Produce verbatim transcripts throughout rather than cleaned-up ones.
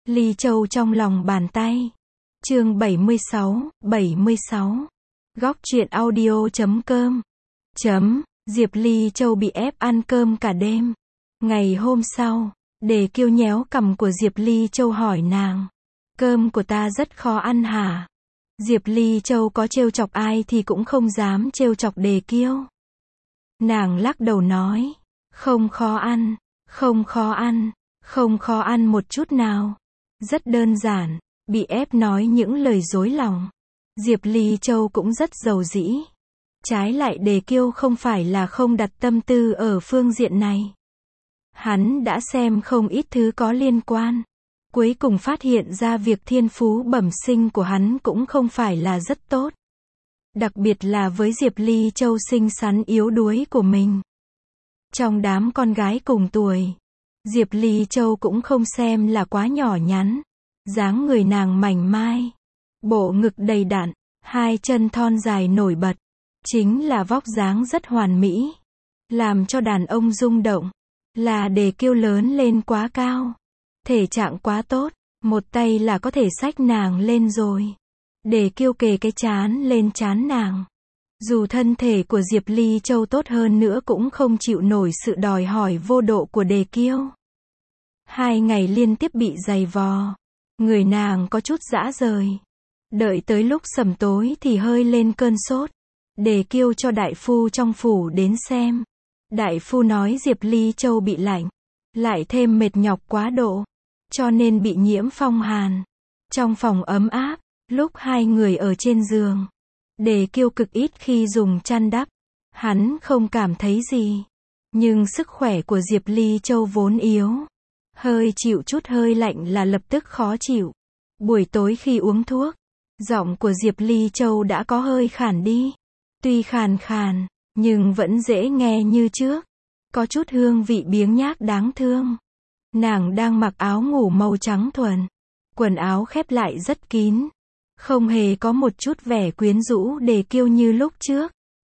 Ly Châu trong lòng bàn tay. Chương bảy mươi sáu, bảy mươi sáu. Góc truyện audio chấm com. Chấm, Diệp Ly Châu bị ép ăn cơm cả đêm. Ngày hôm sau, Đề Kiêu nhéo cằm của Diệp Ly Châu hỏi nàng. Cơm của ta rất khó ăn hả? Diệp Ly Châu có trêu chọc ai thì cũng không dám trêu chọc Đề Kiêu. Nàng lắc đầu nói. Không khó ăn, không khó ăn, không khó ăn một chút nào. Rất đơn giản, bị ép nói những lời dối lòng. Diệp Ly Châu cũng rất giàu dĩ. Trái lại Đề Kiêu không phải là không đặt tâm tư ở phương diện này. Hắn đã xem không ít thứ có liên quan. Cuối cùng phát hiện ra việc thiên phú bẩm sinh của hắn cũng không phải là rất tốt. Đặc biệt là với Diệp Ly Châu xinh xắn yếu đuối của mình. Trong đám con gái cùng tuổi, Diệp Ly Châu cũng không xem là quá nhỏ nhắn. Dáng người nàng mảnh mai, bộ ngực đầy đặn, hai chân thon dài nổi bật, chính là vóc dáng rất hoàn mỹ, làm cho đàn ông rung động. Là Đề Kiêu lớn lên quá cao, thể trạng quá tốt, một tay là có thể xách nàng lên rồi. Đề Kiêu kề cái trán lên trán nàng. Dù thân thể của Diệp Ly Châu tốt hơn nữa cũng không chịu nổi sự đòi hỏi vô độ của Đề Kiêu. Hai ngày liên tiếp bị giày vò, người nàng có chút rã rời. Đợi tới lúc sầm tối thì hơi lên cơn sốt. Đề Kiêu cho đại phu trong phủ đến xem. Đại phu nói Diệp Ly Châu bị lạnh, lại thêm mệt nhọc quá độ, cho nên bị nhiễm phong hàn. Trong phòng ấm áp, lúc hai người ở trên giường, Đề Kiêu cực ít khi dùng chăn đắp. Hắn không cảm thấy gì. Nhưng sức khỏe của Diệp Ly Châu vốn yếu. Hơi chịu chút hơi lạnh là lập tức khó chịu. Buổi tối khi uống thuốc, giọng của Diệp Ly Châu đã có hơi khản đi. Tuy khàn khàn, nhưng vẫn dễ nghe như trước. Có chút hương vị biếng nhác đáng thương. Nàng đang mặc áo ngủ màu trắng thuần. Quần áo khép lại rất kín. Không hề có một chút vẻ quyến rũ Đề Kiêu như lúc trước.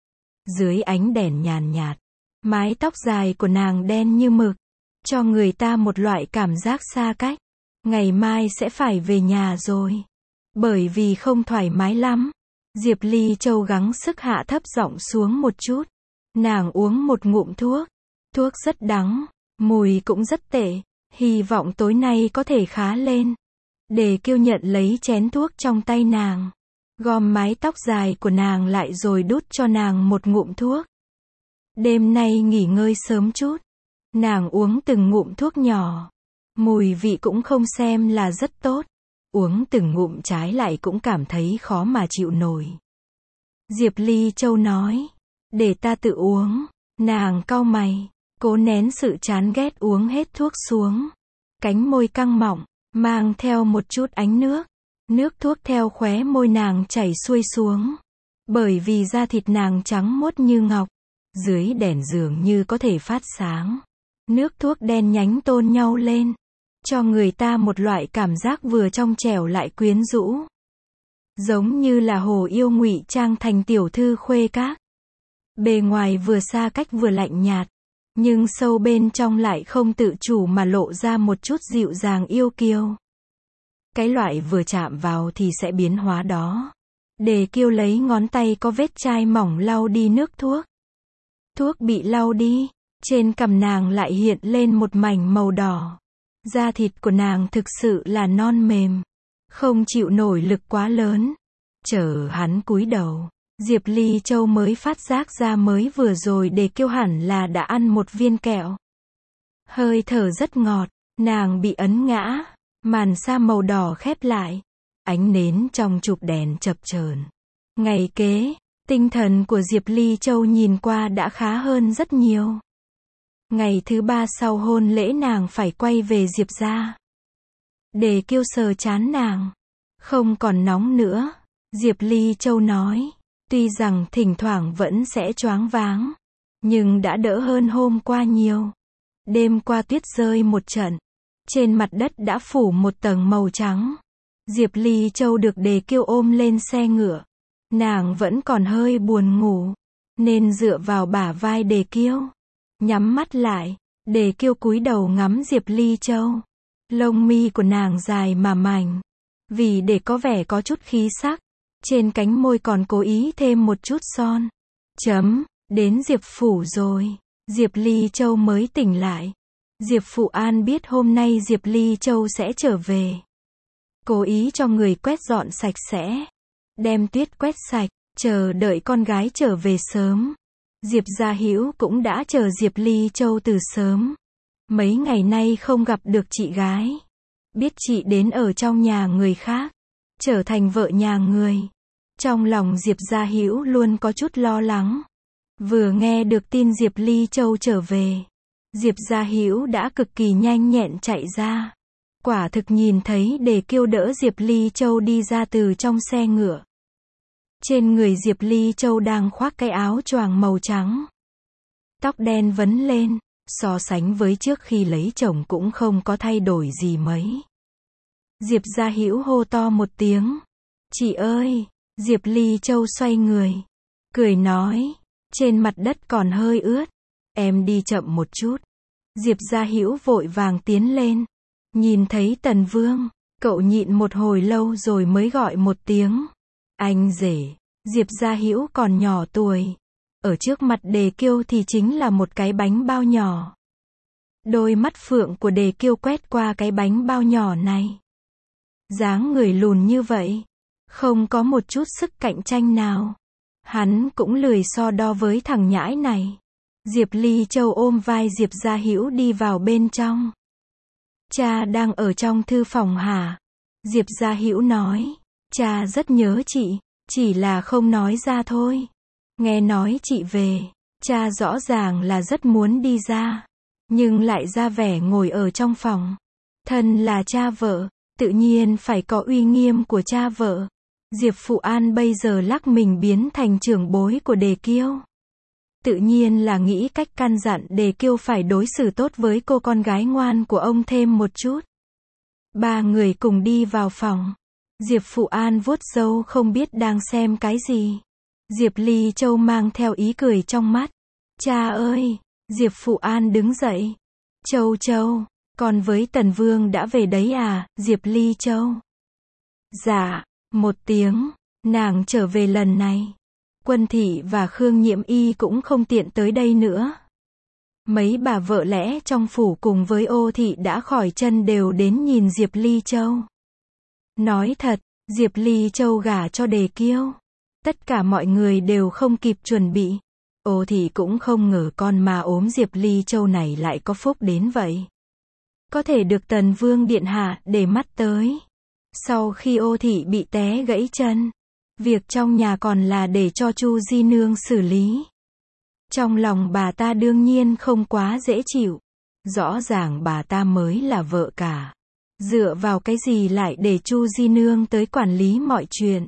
Dưới ánh đèn nhàn nhạt, mái tóc dài của nàng đen như mực, cho người ta một loại cảm giác xa cách. Ngày mai sẽ phải về nhà rồi. Bởi vì không thoải mái lắm, Diệp Ly Châu gắng sức hạ thấp giọng xuống một chút. Nàng uống một ngụm thuốc. Thuốc rất đắng, mùi cũng rất tệ. Hy vọng tối nay có thể khá lên. Đề Kiêu nhận lấy chén thuốc trong tay nàng, gom mái tóc dài của nàng lại rồi đút cho nàng một ngụm thuốc. Đêm nay nghỉ ngơi sớm chút. Nàng uống từng ngụm thuốc nhỏ. Mùi vị cũng không xem là rất tốt. Uống từng ngụm trái lại cũng cảm thấy khó mà chịu nổi. Diệp Ly Châu nói, để ta tự uống. Nàng cau mày, cố nén sự chán ghét uống hết thuốc xuống. Cánh môi căng mọng, mang theo một chút ánh nước. Nước thuốc theo khóe môi nàng chảy xuôi xuống. Bởi vì da thịt nàng trắng muốt như ngọc, dưới đèn dường như có thể phát sáng. Nước thuốc đen nhánh tôn nhau lên, cho người ta một loại cảm giác vừa trong trẻo lại quyến rũ. Giống như là hồ yêu ngụy trang thành tiểu thư khuê các. Bề ngoài vừa xa cách vừa lạnh nhạt, nhưng sâu bên trong lại không tự chủ mà lộ ra một chút dịu dàng yêu kiêu. Cái loại vừa chạm vào thì sẽ biến hóa đó. Đề Kiêu lấy ngón tay có vết chai mỏng lau đi nước thuốc. Thuốc bị lau đi, trên cằm nàng lại hiện lên một mảnh màu đỏ. Da thịt của nàng thực sự là non mềm, không chịu nổi lực quá lớn. Chờ hắn cúi đầu, Diệp Ly Châu mới phát giác ra mới vừa rồi Đề Kiêu hẳn là đã ăn một viên kẹo. Hơi thở rất ngọt, nàng bị ấn ngã, màn sa màu đỏ khép lại. Ánh nến trong chụp đèn chập chờn. Ngày kế, tinh thần của Diệp Ly Châu nhìn qua đã khá hơn rất nhiều. Ngày thứ ba sau hôn lễ nàng phải quay về Diệp gia. Đề Kiêu sờ trán nàng. Không còn nóng nữa. Diệp Ly Châu nói. Tuy rằng thỉnh thoảng vẫn sẽ choáng váng, nhưng đã đỡ hơn hôm qua nhiều. Đêm qua tuyết rơi một trận. Trên mặt đất đã phủ một tầng màu trắng. Diệp Ly Châu được Đề Kiêu ôm lên xe ngựa. Nàng vẫn còn hơi buồn ngủ, nên dựa vào bả vai Đề Kiêu. Nhắm mắt lại, Đề Kiêu cúi đầu ngắm Diệp Ly Châu. Lông mi của nàng dài mà mảnh. Vì để có vẻ có chút khí sắc, trên cánh môi còn cố ý thêm một chút son. Chấm, đến Diệp Phủ rồi. Diệp Ly Châu mới tỉnh lại. Diệp Phụ An biết hôm nay Diệp Ly Châu sẽ trở về. Cố ý cho người quét dọn sạch sẽ. Đem tuyết quét sạch, chờ đợi con gái trở về sớm. Diệp Gia Hữu cũng đã chờ Diệp Ly Châu từ sớm. Mấy ngày nay không gặp được chị gái. Biết chị đến ở trong nhà người khác, trở thành vợ nhà người. Trong lòng Diệp Gia Hữu luôn có chút lo lắng. Vừa nghe được tin Diệp Ly Châu trở về, Diệp Gia Hữu đã cực kỳ nhanh nhẹn chạy ra. Quả thực nhìn thấy Đề Kiêu đỡ Diệp Ly Châu đi ra từ trong xe ngựa. Trên người Diệp Ly Châu đang khoác cái áo choàng màu trắng. Tóc đen vấn lên, so sánh với trước khi lấy chồng cũng không có thay đổi gì mấy. Diệp Gia Hữu hô to một tiếng. Chị ơi! Diệp Ly Châu xoay người, cười nói, trên mặt đất còn hơi ướt. Em đi chậm một chút. Diệp Gia Hữu vội vàng tiến lên. Nhìn thấy Tần Vương, cậu nhịn một hồi lâu rồi mới gọi một tiếng. Anh rể. Diệp Gia Hữu còn nhỏ tuổi. Ở trước mặt Đề Kiêu thì chính là một cái bánh bao nhỏ. Đôi mắt phượng của Đề Kiêu quét qua cái bánh bao nhỏ này. Dáng người lùn như vậy, không có một chút sức cạnh tranh nào. Hắn cũng lười so đo với thằng nhãi này. Diệp Ly Châu ôm vai Diệp Gia Hữu đi vào bên trong. Cha đang ở trong thư phòng hả? Diệp Gia Hữu nói. Cha rất nhớ chị, chỉ là không nói ra thôi. Nghe nói chị về, cha rõ ràng là rất muốn đi ra, nhưng lại ra vẻ ngồi ở trong phòng. Thân là cha vợ, tự nhiên phải có uy nghiêm của cha vợ. Diệp Phụ An bây giờ lắc mình biến thành trưởng bối của Đề Kiêu. Tự nhiên là nghĩ cách căn dặn Đề Kiêu phải đối xử tốt với cô con gái ngoan của ông thêm một chút. Ba người cùng đi vào phòng. Diệp Phụ An vuốt râu không biết đang xem cái gì. Diệp Ly Châu mang theo ý cười trong mắt. Cha ơi! Diệp Phụ An đứng dậy. Châu Châu, con với Tần Vương đã về đấy à? Diệp Ly Châu. Dạ, một tiếng, nàng trở về lần này. Quân Thị và Khương Nhiễm Y cũng không tiện tới đây nữa. Mấy bà vợ lẽ trong phủ cùng với Ô Thị đã khỏi chân đều đến nhìn Diệp Ly Châu. Nói thật, Diệp Ly Châu gả cho Đề Kiêu. Tất cả mọi người đều không kịp chuẩn bị. Ô Thị cũng không ngờ con ma ốm Diệp Ly Châu này lại có phúc đến vậy. Có thể được Tần Vương điện hạ để mắt tới. Sau khi Ô Thị bị té gãy chân, việc trong nhà còn là để cho Chu Di Nương xử lý. Trong lòng bà ta đương nhiên không quá dễ chịu. Rõ ràng bà ta mới là vợ cả. Dựa vào cái gì lại để Chu Di Nương tới quản lý mọi chuyện.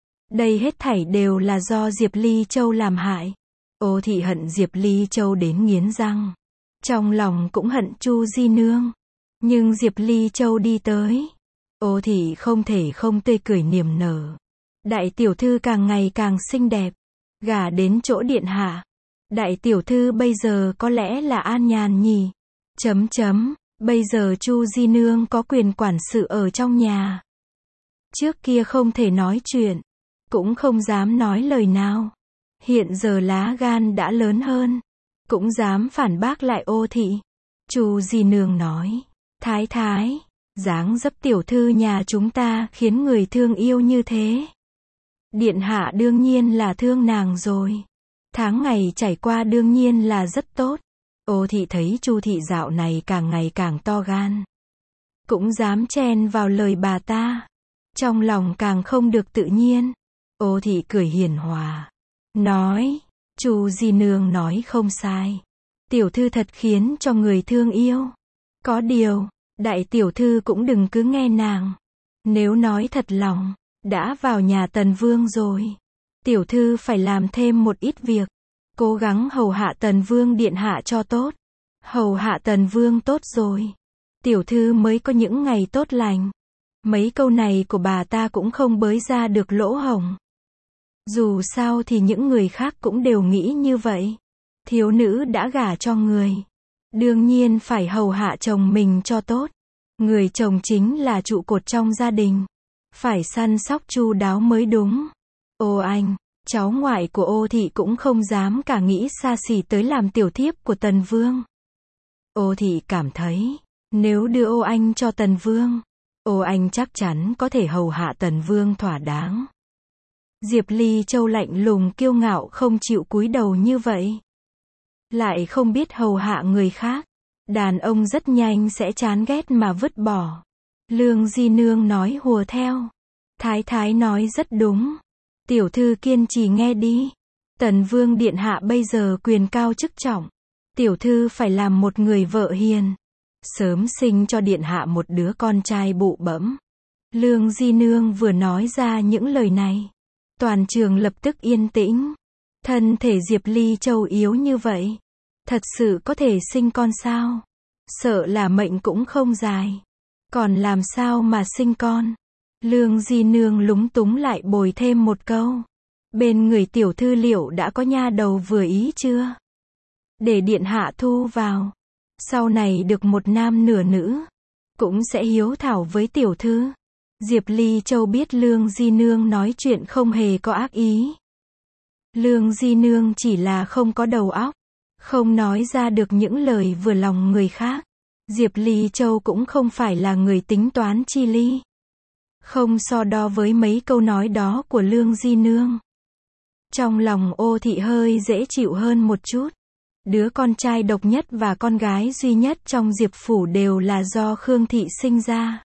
Đây hết thảy đều là do Diệp Ly Châu làm hại. Ô Thị hận Diệp Ly Châu đến nghiến răng. Trong lòng cũng hận Chu Di Nương. Nhưng Diệp Ly Châu đi tới, Ô Thị không thể không tươi cười niềm nở. Đại tiểu thư càng ngày càng xinh đẹp. Gả đến chỗ điện hạ. Đại tiểu thư bây giờ có lẽ là an nhàn nhỉ. Chấm chấm, bây giờ Chu Di Nương có quyền quản sự ở trong nhà. Trước kia không thể nói chuyện, cũng không dám nói lời nào. Hiện giờ lá gan đã lớn hơn, cũng dám phản bác lại Ô Thị. Chu Di Nương nói, thái thái, dáng dấp tiểu thư nhà chúng ta khiến người thương yêu như thế. Điện hạ đương nhiên là thương nàng rồi. Tháng ngày trải qua đương nhiên là rất tốt. Ô Thị thấy Chu Thị dạo này càng ngày càng to gan, cũng dám chen vào lời bà ta. Trong lòng càng không được tự nhiên. Ô Thị cười hiền hòa, nói, Chu Di Nương nói không sai. Tiểu thư thật khiến cho người thương yêu. Có điều, đại tiểu thư cũng đừng cứ nghe nàng. Nếu nói thật lòng, đã vào nhà Tần Vương rồi, tiểu thư phải làm thêm một ít việc. Cố gắng hầu hạ Tần Vương điện hạ cho tốt. Hầu hạ Tần Vương tốt rồi, tiểu thư mới có những ngày tốt lành. Mấy câu này của bà ta cũng không bới ra được lỗ hổng. Dù sao thì những người khác cũng đều nghĩ như vậy. Thiếu nữ đã gả cho người, đương nhiên phải hầu hạ chồng mình cho tốt. Người chồng chính là trụ cột trong gia đình. Phải săn sóc chu đáo mới đúng. Ô anh, cháu ngoại của Ô thị cũng không dám cả nghĩ xa xỉ tới làm tiểu thiếp của Tần Vương. Ô thị cảm thấy, nếu đưa Ô anh cho Tần Vương, Ô anh chắc chắn có thể hầu hạ Tần Vương thỏa đáng. Diệp Ly Châu lạnh lùng kiêu ngạo không chịu cúi đầu như vậy. Lại không biết hầu hạ người khác. Đàn ông rất nhanh sẽ chán ghét mà vứt bỏ. Lương Di Nương nói hùa theo. Thái thái nói rất đúng. Tiểu thư kiên trì nghe đi. Tần Vương điện hạ bây giờ quyền cao chức trọng. Tiểu thư phải làm một người vợ hiền. Sớm sinh cho điện hạ một đứa con trai bụ bẫm. Lương Di Nương vừa nói ra những lời này. Toàn trường lập tức yên tĩnh. Thân thể Diệp Ly Châu yếu như vậy. Thật sự có thể sinh con sao? Sợ là mệnh cũng không dài. Còn làm sao mà sinh con? Lương Di Nương lúng túng lại bồi thêm một câu. Bên người tiểu thư liệu đã có nha đầu vừa ý chưa? Để điện hạ thu vào. Sau này được một nam nửa nữ. Cũng sẽ hiếu thảo với tiểu thư. Diệp Ly Châu biết Lương Di Nương nói chuyện không hề có ác ý. Lương Di Nương chỉ là không có đầu óc. Không nói ra được những lời vừa lòng người khác. Diệp Ly Châu cũng không phải là người tính toán chi ly. Không so đo với mấy câu nói đó của Lương Di Nương. Trong lòng Ô thị hơi dễ chịu hơn một chút. Đứa con trai độc nhất và con gái duy nhất trong Diệp phủ đều là do Khương thị sinh ra.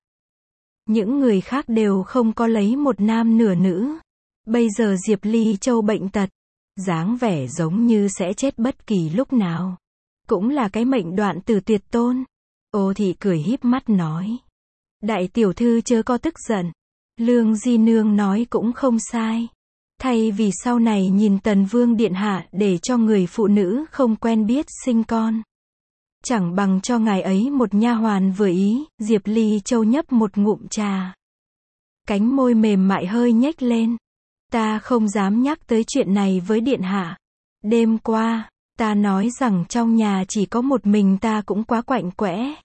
Những người khác đều không có lấy một nam nửa nữ. Bây giờ Diệp Ly Châu bệnh tật. Dáng vẻ giống như sẽ chết bất kỳ lúc nào. Cũng là cái mệnh đoạn tử tuyệt tôn. Ô thị cười híp mắt nói. Đại tiểu thư chớ có tức giận. Lương Di Nương nói cũng không sai. Thay vì sau này nhìn Tần Vương điện hạ để cho người phụ nữ không quen biết sinh con. Chẳng bằng cho ngài ấy một nha hoàn vừa ý. Diệp Ly Châu nhấp một ngụm trà. Cánh môi mềm mại hơi nhếch lên. Ta không dám nhắc tới chuyện này với điện hạ. Đêm qua, ta nói rằng trong nhà chỉ có một mình ta cũng quá quạnh quẽ.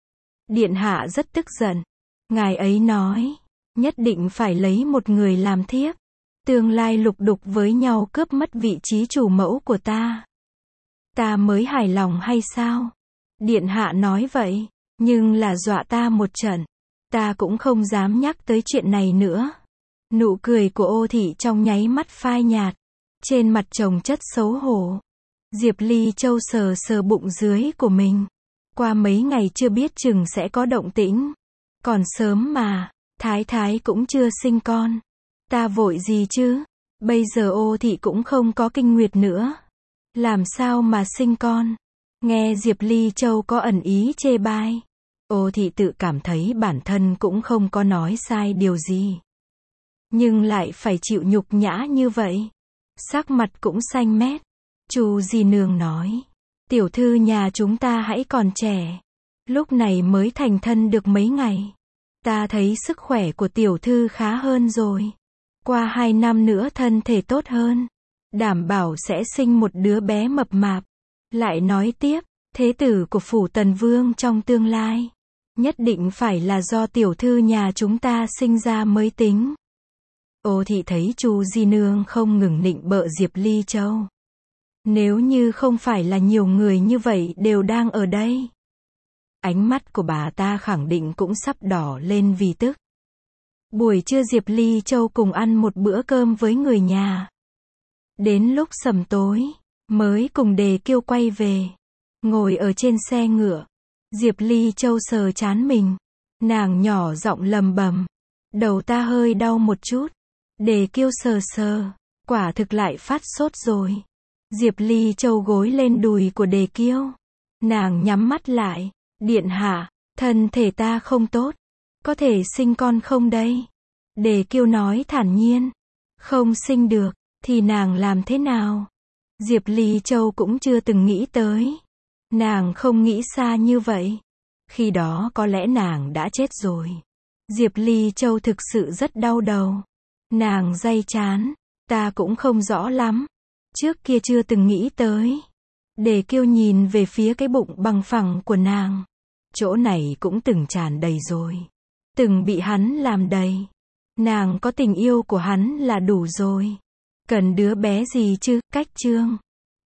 Điện hạ rất tức giận. Ngài ấy nói, nhất định phải lấy một người làm thiếp. Tương lai lục đục với nhau cướp mất vị trí chủ mẫu của ta. Ta mới hài lòng hay sao? Điện hạ nói vậy, nhưng là dọa ta một trận. Ta cũng không dám nhắc tới chuyện này nữa. Nụ cười của Ô thị trong nháy mắt phai nhạt. Trên mặt chồng chất xấu hổ. Diệp Ly Châu sờ sờ bụng dưới của mình. Qua mấy ngày chưa biết chừng sẽ có động tĩnh. Còn sớm mà, thái thái cũng chưa sinh con. Ta vội gì chứ? Bây giờ Ô thị cũng không có kinh nguyệt nữa. Làm sao mà sinh con? Nghe Diệp Ly Châu có ẩn ý chê bai. Ô thị tự cảm thấy bản thân cũng không có nói sai điều gì. Nhưng lại phải chịu nhục nhã như vậy. Sắc mặt cũng xanh mét. Chu Di Nương nói. Tiểu thư nhà chúng ta hãy còn trẻ. Lúc này mới thành thân được mấy ngày. Ta thấy sức khỏe của tiểu thư khá hơn rồi. Qua hai năm nữa thân thể tốt hơn. Đảm bảo sẽ sinh một đứa bé mập mạp. Lại nói tiếp, thế tử của phủ Tần Vương trong tương lai. Nhất định phải là do tiểu thư nhà chúng ta sinh ra mới tính. Ô thị thấy Chu Di Nương không ngừng nịnh bợ Diệp Ly Châu. Nếu như không phải là nhiều người như vậy đều đang ở đây. Ánh mắt của bà ta khẳng định cũng sắp đỏ lên vì tức. Buổi trưa Diệp Ly Châu cùng ăn một bữa cơm với người nhà. Đến lúc sầm tối, mới cùng Đề Kiêu quay về. Ngồi ở trên xe ngựa. Diệp Ly Châu sờ trán mình. Nàng nhỏ giọng lầm bầm. Đầu ta hơi đau một chút. Đề Kiêu sờ sờ. Quả thực lại phát sốt rồi. Diệp Ly Châu gối lên đùi của Đề Kiêu. Nàng nhắm mắt lại. Điện hạ, thân thể ta không tốt. Có thể sinh con không đây? Đề Kiêu nói thản nhiên. Không sinh được, thì nàng làm thế nào? Diệp Ly Châu cũng chưa từng nghĩ tới. Nàng không nghĩ xa như vậy. Khi đó có lẽ nàng đã chết rồi. Diệp Ly Châu thực sự rất đau đầu. Nàng day chán. Ta cũng không rõ lắm. Trước kia chưa từng nghĩ tới. Đề Kiêu nhìn về phía cái bụng bằng phẳng của nàng. Chỗ này cũng từng tràn đầy rồi. Từng bị hắn làm đầy. Nàng có tình yêu của hắn là đủ rồi. Cần đứa bé gì chứ, cách chương.